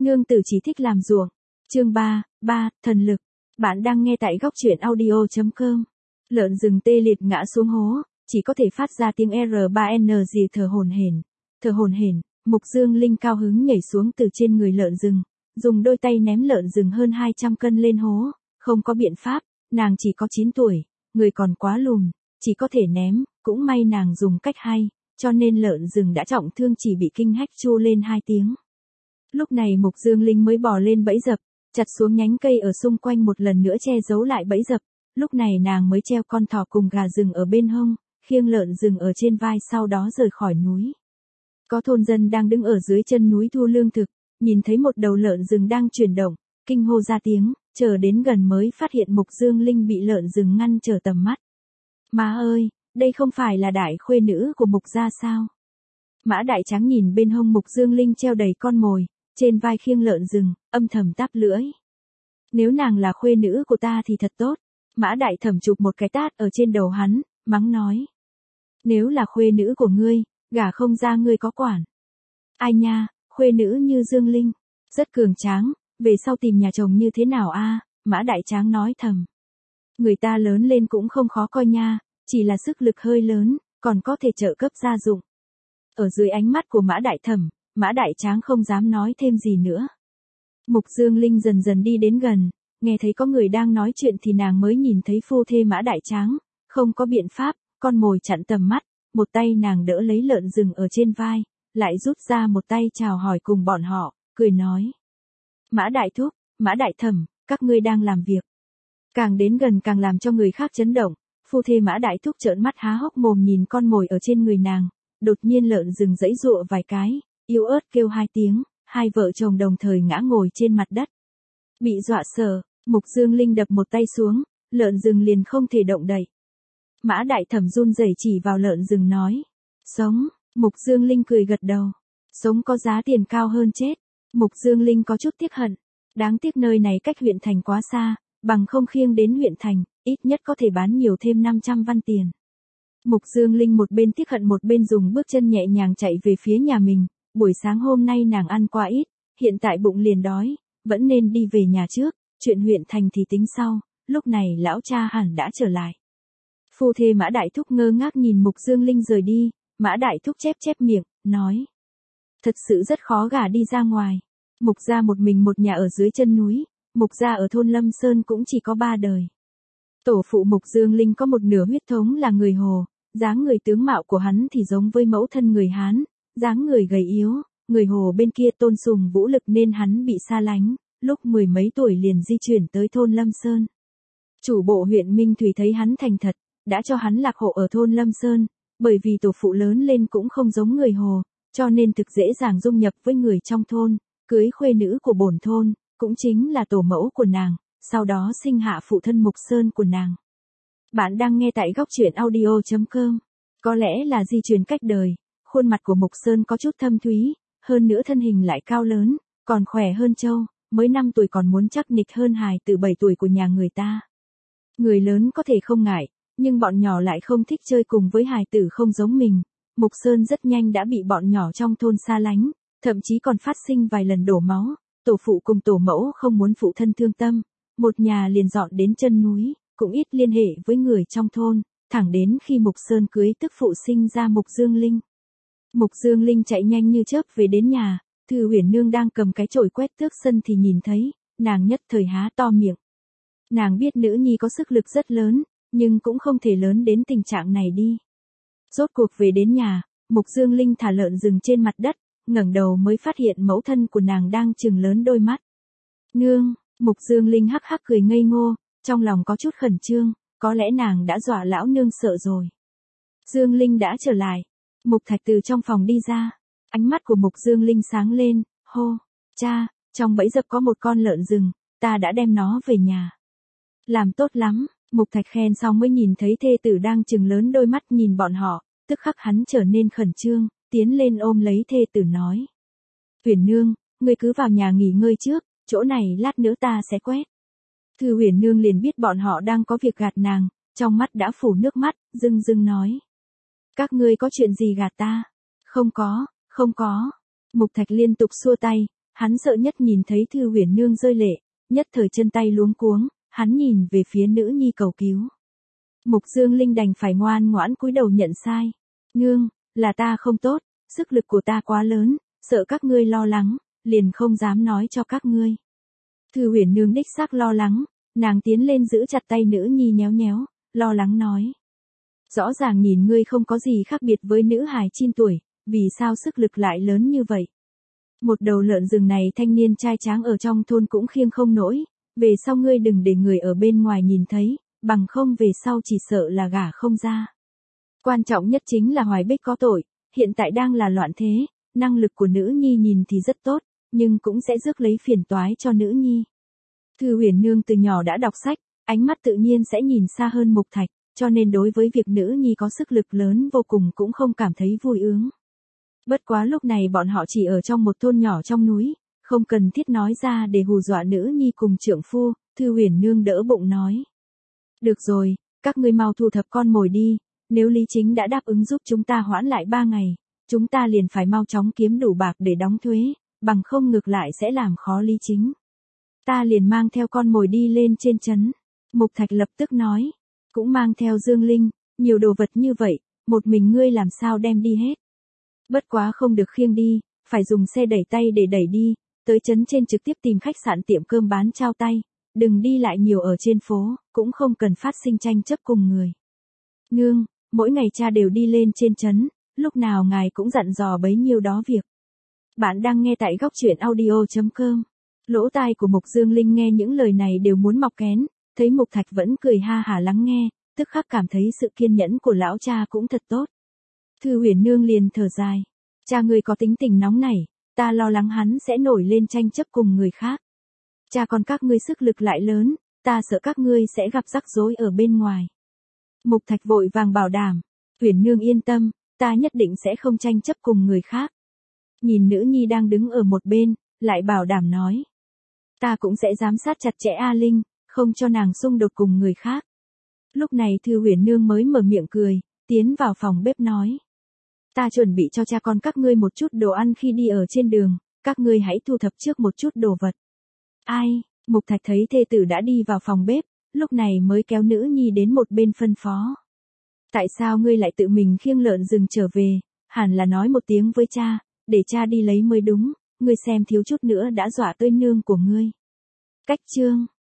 Nương tử chỉ thích làm ruộng. Chương 3, thần lực. Bạn đang nghe tại góc truyện audio.com. Lợn rừng tê liệt ngã xuống hố, chỉ có thể phát ra tiếng R3N gì thở hổn hển. Thở hổn hển, Mục Dương Linh cao hứng nhảy xuống từ trên người lợn rừng, dùng đôi tay ném lợn rừng hơn 200 cân lên hố, không có biện pháp, nàng chỉ có 9 tuổi, người còn quá lùn, chỉ có thể ném, cũng may nàng dùng cách hay, cho nên lợn rừng đã trọng thương chỉ bị kinh hách chu lên 2 tiếng. Lúc này Mục Dương Linh mới bò lên bẫy dập, chặt xuống nhánh cây ở xung quanh một lần nữa che giấu lại bẫy dập, lúc này nàng mới treo con thỏ cùng gà rừng ở bên hông, khiêng lợn rừng ở trên vai sau đó rời khỏi núi. Có thôn dân đang đứng ở dưới chân núi thu lương thực, nhìn thấy một đầu lợn rừng đang chuyển động, kinh hô ra tiếng, chờ đến gần mới phát hiện Mục Dương Linh bị lợn rừng ngăn trở tầm mắt. Má ơi, đây không phải là đại khuê nữ của Mục gia sao? Mã Đại Tráng nhìn bên hông Mục Dương Linh treo đầy con mồi, trên vai khiêng lợn rừng, âm thầm táp lưỡi. Nếu nàng là khuê nữ của ta thì thật tốt. Mã Đại Thẩm chụp một cái tát ở trên đầu hắn, mắng nói. Nếu là khuê nữ của ngươi, gả không ra ngươi có quản. Ai nha, khuê nữ như Dương Linh, rất cường tráng, về sau tìm nhà chồng như thế nào a? Mã Đại Tráng nói thầm. Người ta lớn lên cũng không khó coi nha, chỉ là sức lực hơi lớn, còn có thể trợ cấp gia dụng. Ở dưới ánh mắt của Mã Đại Thẩm, Mã Đại Tráng không dám nói thêm gì nữa. Mục Dương Linh dần dần đi đến gần, nghe thấy có người đang nói chuyện thì nàng mới nhìn thấy phu thê Mã Đại Tráng, không có biện pháp, con mồi chặn tầm mắt, một tay nàng đỡ lấy lợn rừng ở trên vai, lại rút ra một tay chào hỏi cùng bọn họ, cười nói. Mã Đại Thúc, Mã Đại Thẩm, các ngươi đang làm việc. Càng đến gần càng làm cho người khác chấn động, phu thê Mã Đại Thúc trợn mắt há hốc mồm nhìn con mồi ở trên người nàng, đột nhiên lợn rừng giãy giụa vài cái, yếu ớt kêu 2 tiếng, hai vợ chồng đồng thời ngã ngồi trên mặt đất. Bị dọa sợ, Mục Dương Linh đập một tay xuống, lợn rừng liền không thể động đậy. Mã Đại Thẩm run rẩy chỉ vào lợn rừng nói. Sống, Mục Dương Linh cười gật đầu. Sống có giá tiền cao hơn chết. Mục Dương Linh có chút tiếc hận. Đáng tiếc nơi này cách huyện thành quá xa, bằng không khiêng đến huyện thành, ít nhất có thể bán nhiều thêm 500 văn tiền. Mục Dương Linh một bên tiếc hận một bên dùng bước chân nhẹ nhàng chạy về phía nhà mình. Buổi sáng hôm nay nàng ăn quá ít, hiện tại bụng liền đói, vẫn nên đi về nhà trước, chuyện huyện thành thì tính sau, lúc này lão cha hẳn đã trở lại. Phu thê Mã Đại Thúc ngơ ngác nhìn Mục Dương Linh rời đi, Mã Đại Thúc chép chép miệng, nói. Thật sự rất khó gả đi ra ngoài. Mục gia một mình một nhà ở dưới chân núi, Mục gia ở thôn Lâm Sơn cũng chỉ có 3 đời. Tổ phụ Mục Dương Linh có một nửa huyết thống là người Hồ, dáng người tướng mạo của hắn thì giống với mẫu thân người Hán, dáng người gầy yếu, người Hồ bên kia tôn sùng vũ lực nên hắn bị xa lánh, lúc 10 mấy tuổi liền di chuyển tới thôn Lâm Sơn. Chủ bộ huyện Minh Thủy thấy hắn thành thật, đã cho hắn lạc hộ ở thôn Lâm Sơn, bởi vì tổ phụ lớn lên cũng không giống người Hồ, cho nên thực dễ dàng dung nhập với người trong thôn, cưới khuê nữ của bổn thôn, cũng chính là tổ mẫu của nàng, sau đó sinh hạ phụ thân Mục Sơn của nàng. Bạn đang nghe tại góc truyện audio.com. Có lẽ là di truyền cách đời, khuôn mặt của Mục Sơn có chút thâm thúy, hơn nữa thân hình lại cao lớn, còn khỏe hơn Châu, mới 5 tuổi còn muốn chắc nịch hơn hài từ 7 tuổi của nhà người ta. Người lớn có thể không ngại, nhưng bọn nhỏ lại không thích chơi cùng với hài tử không giống mình. Mục Sơn rất nhanh đã bị bọn nhỏ trong thôn xa lánh, thậm chí còn phát sinh vài lần đổ máu, tổ phụ cùng tổ mẫu không muốn phụ thân thương tâm, một nhà liền dọn đến chân núi, cũng ít liên hệ với người trong thôn, thẳng đến khi Mục Sơn cưới tức phụ sinh ra Mục Dương Linh. Mục Dương Linh chạy nhanh như chớp về đến nhà, Thư Huyền Nương đang cầm cái chổi quét tước sân thì nhìn thấy, nàng nhất thời há to miệng. Nàng biết nữ nhi có sức lực rất lớn, nhưng cũng không thể lớn đến tình trạng này đi. Rốt cuộc về đến nhà, Mục Dương Linh thả lợn rừng trên mặt đất, ngẩng đầu mới phát hiện mẫu thân của nàng đang trừng lớn đôi mắt. Nương, Mục Dương Linh hắc hắc cười ngây ngô, trong lòng có chút khẩn trương, có lẽ nàng đã dọa lão nương sợ rồi. Dương Linh đã trở lại. Mục Thạch từ trong phòng đi ra, ánh mắt của Mục Dương Linh sáng lên, hô, cha, trong bẫy dập có một con lợn rừng, ta đã đem nó về nhà. Làm tốt lắm, Mục Thạch khen xong mới nhìn thấy thê tử đang trừng lớn đôi mắt nhìn bọn họ, tức khắc hắn trở nên khẩn trương, tiến lên ôm lấy thê tử nói. Huyền Nương, ngươi cứ vào nhà nghỉ ngơi trước, chỗ này lát nữa ta sẽ quét. Thư Huyền Nương liền biết bọn họ đang có việc gạt nàng, trong mắt đã phủ nước mắt, rưng rưng nói. Các ngươi có chuyện gì gạt ta? Không có, không có. Mục Thạch liên tục xua tay, Hắn sợ nhất nhìn thấy Thư Huyền Nương rơi lệ, nhất thời chân tay luống cuống, hắn nhìn về phía nữ nhi cầu cứu. Mục Dương Linh đành phải ngoan ngoãn cúi đầu nhận sai. Nương, là ta không tốt, sức lực của ta quá lớn, sợ các ngươi lo lắng, liền không dám nói cho các ngươi. Thư Huyền Nương đích xác lo lắng, nàng tiến lên giữ chặt tay nữ nhi nhéo nhéo, lo lắng nói. Rõ ràng nhìn ngươi không có gì khác biệt với nữ hài 9 tuổi, vì sao sức lực lại lớn như vậy? Một đầu lợn rừng này thanh niên trai tráng ở trong thôn cũng khiêng không nổi, về sau ngươi đừng để người ở bên ngoài nhìn thấy, bằng không về sau chỉ sợ là gả không ra. Quan trọng nhất chính là Hoài Bích có tội, hiện tại đang là loạn thế, năng lực của nữ nhi nhìn thì rất tốt, nhưng cũng sẽ rước lấy phiền toái cho nữ nhi. Thư Huyền Nương từ nhỏ đã đọc sách, ánh mắt tự nhiên sẽ nhìn xa hơn Mục Thạch, cho nên đối với việc nữ nhi có sức lực lớn vô cùng cũng không cảm thấy vui ướng. Bất quá lúc này bọn họ chỉ ở trong một thôn nhỏ trong núi, không cần thiết nói ra để hù dọa nữ nhi cùng trượng phu, Thư Huyền Nương đỡ bụng nói. Được rồi, các ngươi mau thu thập con mồi đi, nếu Lý Chính đã đáp ứng giúp chúng ta hoãn lại 3 ngày, chúng ta liền phải mau chóng kiếm đủ bạc để đóng thuế, bằng không ngược lại sẽ làm khó Lý Chính. Ta liền mang theo con mồi đi lên trên trấn. Mục Thạch lập tức nói, cũng mang theo Dương Linh, nhiều đồ vật như vậy, một mình ngươi làm sao đem đi hết. Bất quá không được khiêng đi, phải dùng xe đẩy tay để đẩy đi, tới trấn trên trực tiếp tìm khách sạn tiệm cơm bán trao tay, đừng đi lại nhiều ở trên phố, cũng không cần phát sinh tranh chấp cùng người. Nương, mỗi ngày cha đều đi lên trên trấn, lúc nào ngài cũng dặn dò bấy nhiêu đó việc. Bạn đang nghe tại góc truyện audio.com. Lỗ tai của Mục Dương Linh nghe những lời này đều muốn mọc kén, thấy Mục Thạch vẫn cười ha hả lắng nghe, tức khắc cảm thấy sự kiên nhẫn của lão cha cũng thật tốt. Thư Huyền Nương liền thở dài, cha ngươi có tính tình nóng nảy, ta lo lắng hắn sẽ nổi lên tranh chấp cùng người khác. Cha con các ngươi sức lực lại lớn, ta sợ các ngươi sẽ gặp rắc rối ở bên ngoài. Mục Thạch vội vàng bảo đảm, Huyền Nương yên tâm, ta nhất định sẽ không tranh chấp cùng người khác. Nhìn nữ nhi đang đứng ở một bên, lại bảo đảm nói. Ta cũng sẽ giám sát chặt chẽ A Linh, không cho nàng xung đột cùng người khác. Lúc này Thư Huyền Nương mới mở miệng cười, tiến vào phòng bếp nói. Ta chuẩn bị cho cha con các ngươi một chút đồ ăn khi đi ở trên đường, các ngươi hãy thu thập trước một chút đồ vật. Ai, Mục Thạch thấy thê tử đã đi vào phòng bếp, lúc này mới kéo nữ nhi đến một bên phân phó. Tại sao ngươi lại tự mình khiêng lợn rừng trở về, hẳn là nói một tiếng với cha, để cha đi lấy mới đúng, ngươi xem thiếu chút nữa đã dọa tới nương của ngươi. Cách chương